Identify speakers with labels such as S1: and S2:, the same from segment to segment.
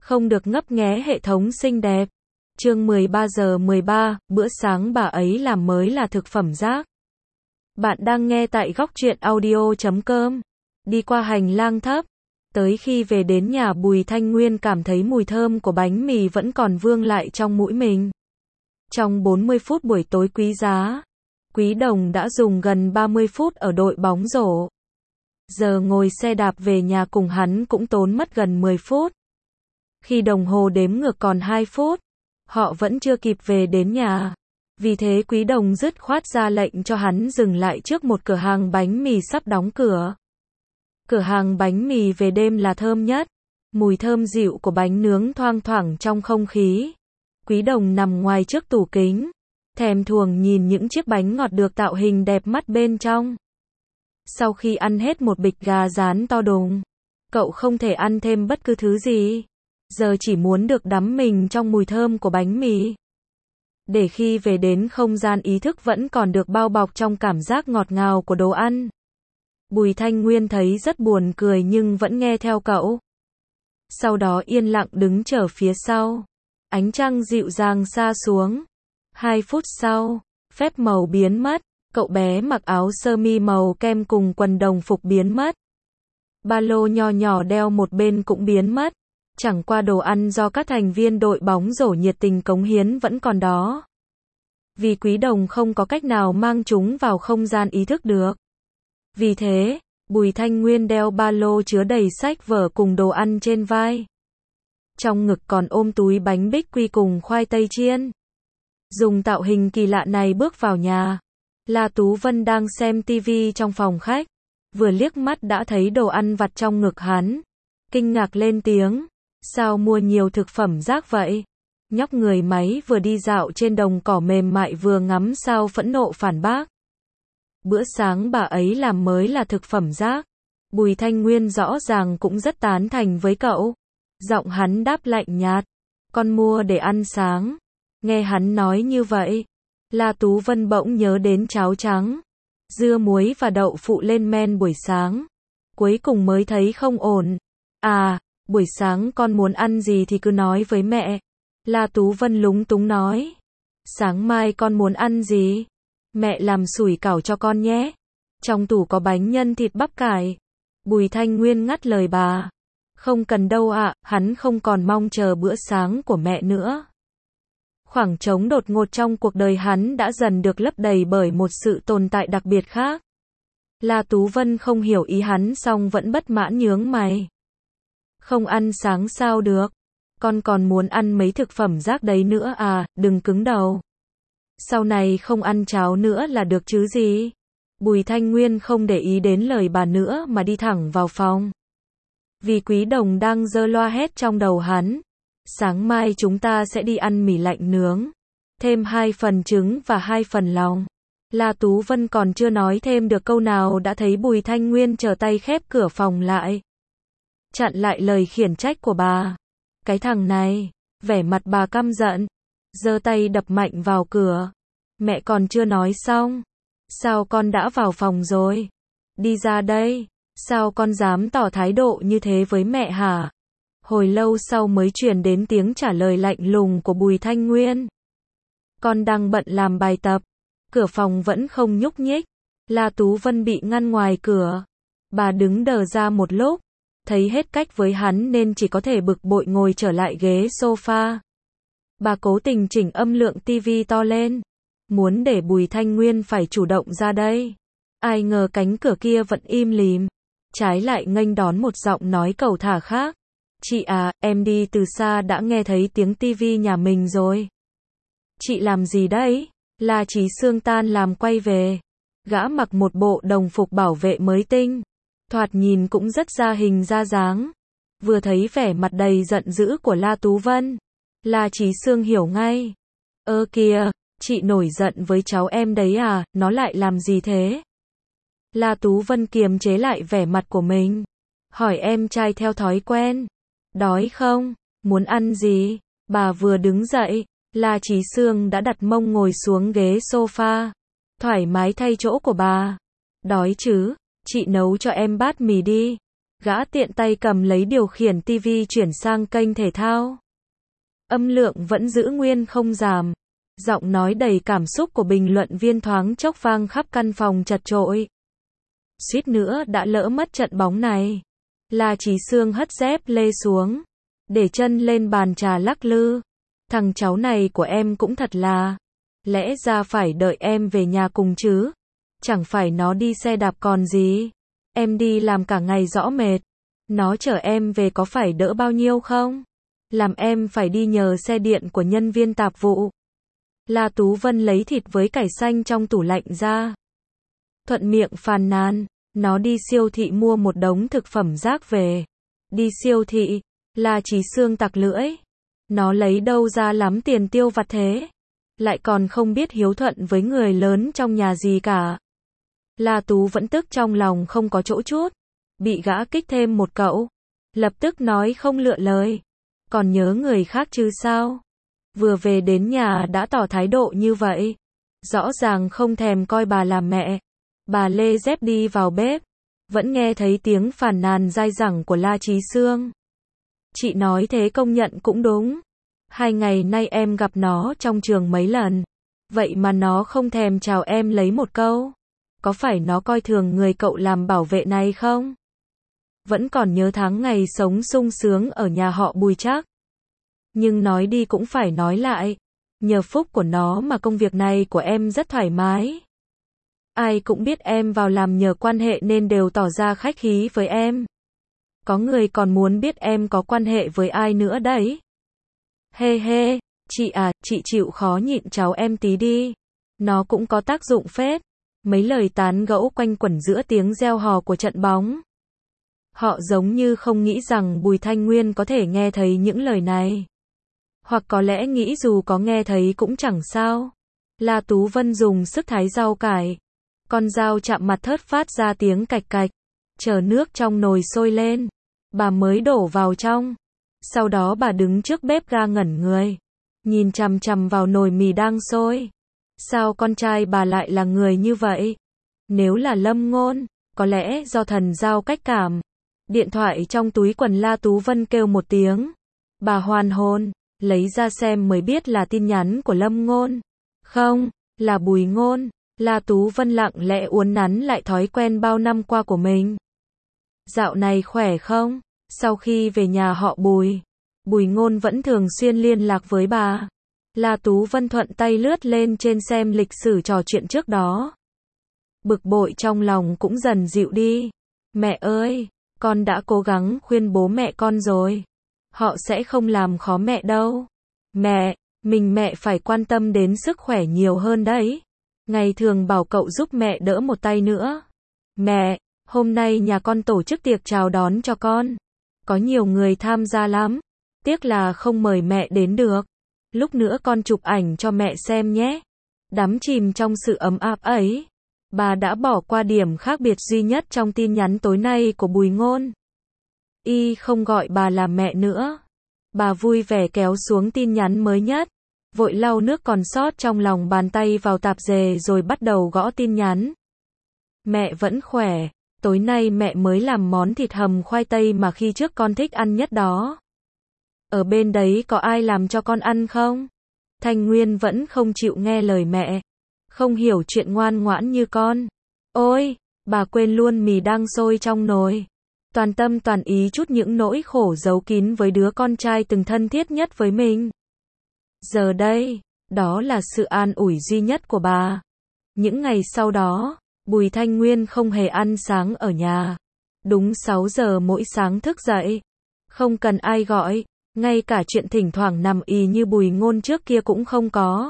S1: không được ngấp nghé hệ thống xinh đẹp. Chương 13 giờ 13, bữa sáng bà ấy làm mới là thực phẩm rác. Bạn đang nghe tại góc truyện audio.com. Đi qua hành lang thấp, tới khi về đến nhà Bùi Thanh Nguyên cảm thấy mùi thơm của bánh mì vẫn còn vương lại trong mũi mình. Trong 40 phút buổi tối quý giá, Quý Đồng đã dùng gần 30 phút ở đội bóng rổ. Giờ ngồi xe đạp về nhà cùng hắn cũng tốn mất gần 10 phút. Khi đồng hồ đếm ngược còn 2 phút, họ vẫn chưa kịp về đến nhà. Vì thế Quý Đồng dứt khoát ra lệnh cho hắn dừng lại trước một cửa hàng bánh mì sắp đóng cửa. Cửa hàng bánh mì về đêm là thơm nhất. Mùi thơm dịu của bánh nướng thoang thoảng trong không khí. Quý Đồng nằm ngoài trước tủ kính, thèm thuồng nhìn những chiếc bánh ngọt được tạo hình đẹp mắt bên trong. Sau khi ăn hết một bịch gà rán to đùng, cậu không thể ăn thêm bất cứ thứ gì. Giờ chỉ muốn được đắm mình trong mùi thơm của bánh mì. Để khi về đến không gian ý thức vẫn còn được bao bọc trong cảm giác ngọt ngào của đồ ăn. Bùi Thanh Nguyên thấy rất buồn cười nhưng vẫn nghe theo cậu. Sau đó yên lặng đứng chờ phía sau. Ánh trăng dịu dàng sa xuống. 2 phút sau, phép màu biến mất. Cậu bé mặc áo sơ mi màu kem cùng quần đồng phục biến mất. Ba lô nho nhỏ đeo một bên cũng biến mất. Chẳng qua đồ ăn do các thành viên đội bóng rổ nhiệt tình cống hiến vẫn còn đó. Vì Quý Đồng không có cách nào mang chúng vào không gian ý thức được. Vì thế, Bùi Thanh Nguyên đeo ba lô chứa đầy sách vở cùng đồ ăn trên vai. Trong ngực còn ôm túi bánh bích quy cùng khoai tây chiên. Dùng tạo hình kỳ lạ này bước vào nhà. La Tú Vân đang xem tivi trong phòng khách. Vừa liếc mắt đã thấy đồ ăn vặt trong ngực hắn. Kinh ngạc lên tiếng. Sao mua nhiều thực phẩm rác vậy? Nhóc người máy vừa đi dạo trên đồng cỏ mềm mại vừa ngắm sao phẫn nộ phản bác. Bữa sáng bà ấy làm mới là thực phẩm rác. Bùi Thanh Nguyên rõ ràng cũng rất tán thành với cậu. Giọng hắn đáp lạnh nhạt. Con mua để ăn sáng. Nghe hắn nói như vậy, La Tú Vân bỗng nhớ đến cháo trắng, dưa muối và đậu phụ lên men buổi sáng. Cuối cùng mới thấy không ổn. À, buổi sáng con muốn ăn gì thì cứ nói với mẹ. La Tú Vân lúng túng nói. Sáng mai con muốn ăn gì? Mẹ làm sủi cảo cho con nhé. Trong tủ có bánh nhân thịt bắp cải. Bùi Thanh Nguyên ngắt lời bà. Không cần đâu ạ, hắn không còn mong chờ bữa sáng của mẹ nữa. Khoảng trống đột ngột trong cuộc đời hắn đã dần được lấp đầy bởi một sự tồn tại đặc biệt khác. La Tú Vân không hiểu ý hắn song vẫn bất mãn nhướng mày. Không ăn sáng sao được? Con còn muốn ăn mấy thực phẩm rác đấy nữa à, đừng cứng đầu. Sau này không ăn cháo nữa là được chứ gì? Bùi Thanh Nguyên không để ý đến lời bà nữa mà đi thẳng vào phòng. Vì Quý Đồng đang giơ loa hét trong đầu hắn. Sáng mai chúng ta sẽ đi ăn mì lạnh nướng. Thêm 2 phần trứng và 2 phần lòng. La Tú Vân còn chưa nói thêm được câu nào đã thấy Bùi Thanh Nguyên trở tay khép cửa phòng lại. Chặn lại lời khiển trách của bà. Cái thằng này, vẻ mặt bà căm giận. Giơ tay đập mạnh vào cửa. Mẹ còn chưa nói xong. Sao con đã vào phòng rồi? Đi ra đây. Sao con dám tỏ thái độ như thế với mẹ hả? Hồi lâu sau mới truyền đến tiếng trả lời lạnh lùng của Bùi Thanh Nguyên. Con đang bận làm bài tập. Cửa phòng vẫn không nhúc nhích. La Tú Vân bị ngăn ngoài cửa. Bà đứng đờ ra một lúc. Thấy hết cách với hắn nên chỉ có thể bực bội ngồi trở lại ghế sofa. Bà cố tình chỉnh âm lượng tivi to lên. Muốn để Bùi Thanh Nguyên phải chủ động ra đây. Ai ngờ cánh cửa kia vẫn im lìm. Trái lại nghênh đón một giọng nói cầu thả khác. Chị à, em đi từ xa đã nghe thấy tiếng tivi nhà mình rồi. Chị làm gì đấy? La Chí Sương tan làm quay về. Gã mặc một bộ đồng phục bảo vệ mới tinh. Thoạt nhìn cũng rất ra hình ra dáng. Vừa thấy vẻ mặt đầy giận dữ của La Tú Vân. La Chí Sương hiểu ngay. Ơ kìa, chị nổi giận với cháu em đấy à, nó lại làm gì thế? La Tú Vân kiềm chế lại vẻ mặt của mình. Hỏi em trai theo thói quen. Đói không? Muốn ăn gì? Bà vừa đứng dậy, La Chí Sương đã đặt mông ngồi xuống ghế sofa. Thoải mái thay chỗ của bà. Đói chứ? Chị nấu cho em bát mì đi. Gã tiện tay cầm lấy điều khiển tivi chuyển sang kênh thể thao. Âm lượng vẫn giữ nguyên không giảm. Giọng nói đầy cảm xúc của bình luận viên thoáng chốc vang khắp căn phòng chật chội. Suýt nữa đã lỡ mất trận bóng này. La Chí Xương hất dép lê xuống, để chân lên bàn trà lắc lư. Thằng cháu này của em cũng thật là, lẽ ra phải đợi em về nhà cùng chứ. Chẳng phải nó đi xe đạp còn gì. Em đi làm cả ngày rõ mệt. Nó chở em về có phải đỡ bao nhiêu không? Làm em phải đi nhờ xe điện của nhân viên tạp vụ. La Tú Vân lấy thịt với cải xanh trong tủ lạnh ra. Thuận miệng phàn nàn, nó đi siêu thị mua một đống thực phẩm rác về. Đi siêu thị, La Chí Xương tặc lưỡi. Nó lấy đâu ra lắm tiền tiêu vặt thế? Lại còn không biết hiếu thuận với người lớn trong nhà gì cả. La Tú vẫn tức trong lòng không có chỗ chút. Bị gã kích thêm một cậu. Lập tức nói không lựa lời. Còn nhớ người khác chứ sao? Vừa về đến nhà đã tỏ thái độ như vậy. Rõ ràng không thèm coi bà là mẹ. Bà lê dép đi vào bếp. Vẫn nghe thấy tiếng phàn nàn dai dẳng của La Chí Xương. Chị nói thế công nhận cũng đúng. 2 ngày nay em gặp nó trong trường mấy lần. Vậy mà nó không thèm chào em lấy một câu. Có phải nó coi thường người cậu làm bảo vệ này không? Vẫn còn nhớ tháng ngày sống sung sướng ở nhà họ Bùi chắc. Nhưng nói đi cũng phải nói lại. Nhờ phúc của nó mà công việc này của em rất thoải mái. Ai cũng biết em vào làm nhờ quan hệ nên đều tỏ ra khách khí với em. Có người còn muốn biết em có quan hệ với ai nữa đấy. Hê hê, chị à, chị chịu khó nhịn cháu em tí đi. Nó cũng có tác dụng phết. Mấy lời tán gẫu quanh quẩn giữa tiếng reo hò của trận bóng. Họ giống như không nghĩ rằng Bùi Thanh Nguyên có thể nghe thấy những lời này. Hoặc có lẽ nghĩ dù có nghe thấy cũng chẳng sao. La Tú Vân dùng sức thái rau cải. Con dao chạm mặt thớt phát ra tiếng cạch cạch. Chờ nước trong nồi sôi lên. Bà mới đổ vào trong. Sau đó bà đứng trước bếp ga ngẩn người. Nhìn chằm chằm vào nồi mì đang sôi. Sao con trai bà lại là người như vậy? Nếu là Lâm Ngôn, có lẽ do thần giao cách cảm. Điện thoại trong túi quần La Tú Vân kêu một tiếng. Bà hoàn hồn, lấy ra xem mới biết là tin nhắn của Lâm Ngôn. Không, là Bùi Ngôn. La Tú Vân lặng lẽ uốn nắn lại thói quen bao năm qua của mình. Dạo này khỏe không? Sau khi về nhà họ Bùi, Bùi Ngôn vẫn thường xuyên liên lạc với bà. La Tú Vân thuận tay lướt lên trên xem lịch sử trò chuyện trước đó. Bực bội trong lòng cũng dần dịu đi. Mẹ ơi, con đã cố gắng khuyên bố mẹ con rồi. Họ sẽ không làm khó mẹ đâu. Mẹ, mẹ phải quan tâm đến sức khỏe nhiều hơn đấy. Ngày thường bảo cậu giúp mẹ đỡ một tay nữa. Mẹ, hôm nay nhà con tổ chức tiệc chào đón cho con. Có nhiều người tham gia lắm. Tiếc là không mời mẹ đến được. Lúc nữa con chụp ảnh cho mẹ xem nhé. Đắm chìm trong sự ấm áp ấy. Bà đã bỏ qua điểm khác biệt duy nhất trong tin nhắn tối nay của Bùi Ngôn. Y không gọi bà là mẹ nữa. Bà vui vẻ kéo xuống tin nhắn mới nhất. Vội lau nước còn sót trong lòng bàn tay vào tạp dề rồi bắt đầu gõ tin nhắn. Mẹ vẫn khỏe. Tối nay mẹ mới làm món thịt hầm khoai tây mà khi trước con thích ăn nhất đó. Ở bên đấy có ai làm cho con ăn không? Thanh Nguyên vẫn không chịu nghe lời mẹ. Không hiểu chuyện ngoan ngoãn như con. Ôi, bà quên luôn mì đang sôi trong nồi. Toàn tâm toàn ý chút những nỗi khổ giấu kín với đứa con trai từng thân thiết nhất với mình. Giờ đây, đó là sự an ủi duy nhất của bà. Những ngày sau đó, Bùi Thanh Nguyên không hề ăn sáng ở nhà. Đúng 6 giờ mỗi sáng thức dậy. Không cần ai gọi. Ngay cả chuyện thỉnh thoảng nằm ì như Bùi Ngôn trước kia cũng không có.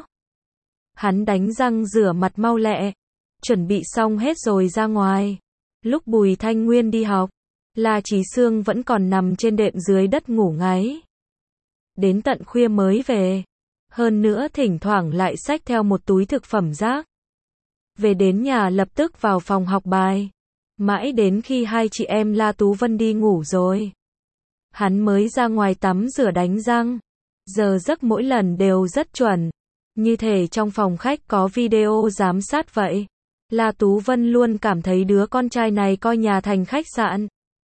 S1: Hắn đánh răng rửa mặt mau lẹ. Chuẩn bị xong hết rồi ra ngoài. Lúc Bùi Thanh Nguyên đi học, La Chí Xương vẫn còn nằm trên đệm dưới đất ngủ ngáy. Đến tận khuya mới về. Hơn nữa thỉnh thoảng lại xách theo một túi thực phẩm rác. Về đến nhà lập tức vào phòng học bài. Mãi đến khi hai chị em La Tú Vân đi ngủ rồi, hắn mới ra ngoài tắm rửa đánh răng. Giờ giấc mỗi lần đều rất chuẩn. Như thể trong phòng khách có video giám sát vậy. La Tú Vân luôn cảm thấy đứa con trai này coi nhà thành khách sạn.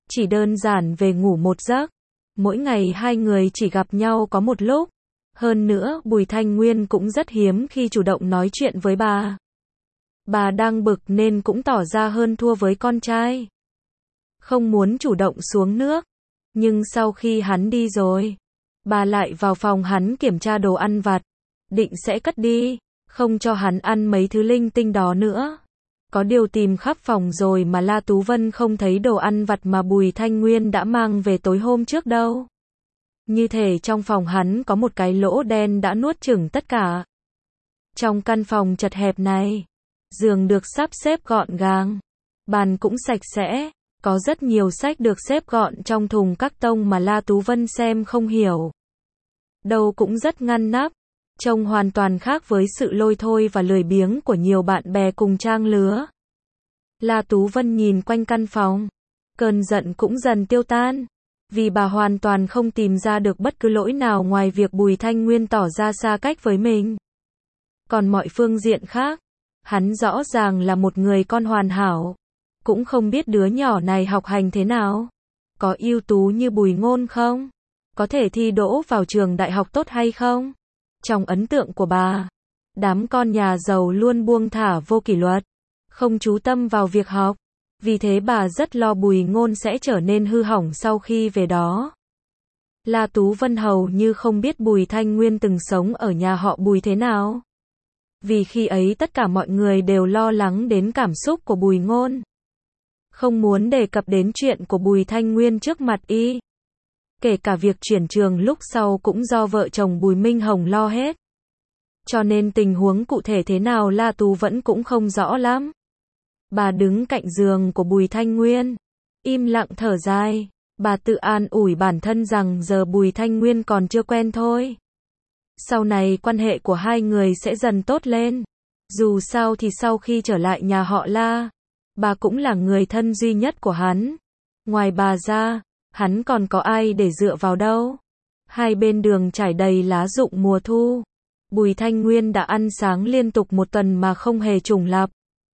S1: Chỉ đơn giản về ngủ một giấc. Mỗi ngày hai người chỉ gặp nhau có một lúc. Hơn nữa, Bùi Thanh Nguyên cũng rất hiếm khi chủ động nói chuyện với bà. Bà đang bực nên cũng tỏ ra hơn thua với con trai. Không muốn chủ động xuống nước. Nhưng sau khi hắn đi rồi, bà lại vào phòng hắn kiểm tra đồ ăn vặt. Định sẽ cất đi, không cho hắn ăn mấy thứ linh tinh đó nữa. Có điều tìm khắp phòng rồi mà La Tú Vân không thấy đồ ăn vặt mà Bùi Thanh Nguyên đã mang về tối hôm trước đâu. Như thể trong phòng hắn có một cái lỗ đen đã nuốt chửng tất cả. Trong căn phòng chật hẹp này, giường được sắp xếp gọn gàng, bàn cũng sạch sẽ, có rất nhiều sách được xếp gọn trong thùng các tông mà La Tú Vân xem không hiểu. Đâu cũng rất ngăn nắp, trông hoàn toàn khác với sự lôi thôi và lười biếng của nhiều bạn bè cùng trang lứa. La Tú Vân nhìn quanh căn phòng, cơn giận cũng dần tiêu tan, vì bà hoàn toàn không tìm ra được bất cứ lỗi nào ngoài việc Bùi Thanh Nguyên tỏ ra xa cách với mình. Còn mọi phương diện khác, hắn rõ ràng là một người con hoàn hảo, cũng không biết đứa nhỏ này học hành thế nào, có ưu tú như Bùi Ngôn không, có thể thi đỗ vào trường đại học tốt hay không. Trong ấn tượng của bà, đám con nhà giàu luôn buông thả vô kỷ luật, không chú tâm vào việc học. Vì thế bà rất lo Bùi Ngôn sẽ trở nên hư hỏng sau khi về đó. La Tú Vân hầu như không biết Bùi Thanh Nguyên từng sống ở nhà họ Bùi thế nào. Vì khi ấy tất cả mọi người đều lo lắng đến cảm xúc của Bùi Ngôn. Không muốn đề cập đến chuyện của Bùi Thanh Nguyên trước mặt y. Kể cả việc chuyển trường lúc sau cũng do vợ chồng Bùi Minh Hồng lo hết. Cho nên tình huống cụ thể thế nào La Tú vẫn cũng không rõ lắm. Bà đứng cạnh giường của Bùi Thanh Nguyên, im lặng thở dài. Bà tự an ủi bản thân rằng giờ Bùi Thanh Nguyên còn chưa quen thôi. Sau này quan hệ của hai người sẽ dần tốt lên. Dù sao thì sau khi trở lại nhà họ La, bà cũng là người thân duy nhất của hắn. Ngoài bà ra, hắn còn có ai để dựa vào đâu. Hai bên đường trải đầy lá rụng mùa thu. Bùi Thanh Nguyên đã ăn sáng liên tục một tuần mà không hề trùng lặp.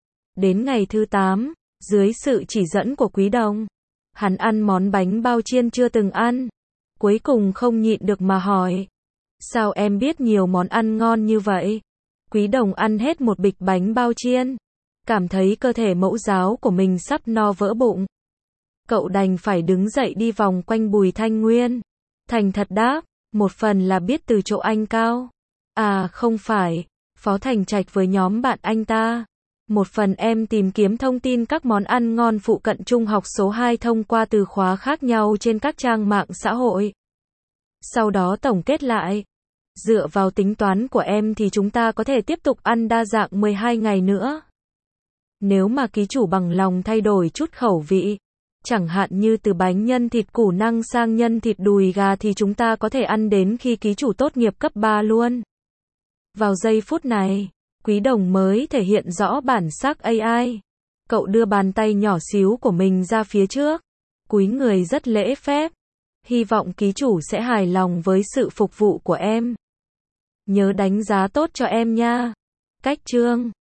S1: Đến ngày thứ 8, dưới sự chỉ dẫn của Quý Đồng, hắn ăn món bánh bao chiên chưa từng ăn. Cuối cùng không nhịn được mà hỏi. Sao em biết nhiều món ăn ngon như vậy? Quý Đồng ăn hết một bịch bánh bao chiên. Cảm thấy cơ thể mẫu giáo của mình sắp no vỡ bụng. Cậu đành phải đứng dậy đi vòng quanh Bùi Thanh Nguyên. Thành thật đáp, một phần là biết từ chỗ anh Cao. À không phải, Phó Thành Trạch với nhóm bạn anh ta. Một phần em tìm kiếm thông tin các món ăn ngon phụ cận trung học số 2 thông qua từ khóa khác nhau trên các trang mạng xã hội. Sau đó tổng kết lại. Dựa vào tính toán của em thì chúng ta có thể tiếp tục ăn đa dạng 12 ngày nữa. Nếu mà ký chủ bằng lòng thay đổi chút khẩu vị, chẳng hạn như từ bánh nhân thịt củ năng sang nhân thịt đùi gà thì chúng ta có thể ăn đến khi ký chủ tốt nghiệp cấp 3 luôn. Vào giây phút này, Quý Đồng mới thể hiện rõ bản sắc AI. Cậu đưa bàn tay nhỏ xíu của mình ra phía trước, cúi người rất lễ phép. Hy vọng ký chủ sẽ hài lòng với sự phục vụ của em. Nhớ đánh giá tốt cho em nha. Cách chương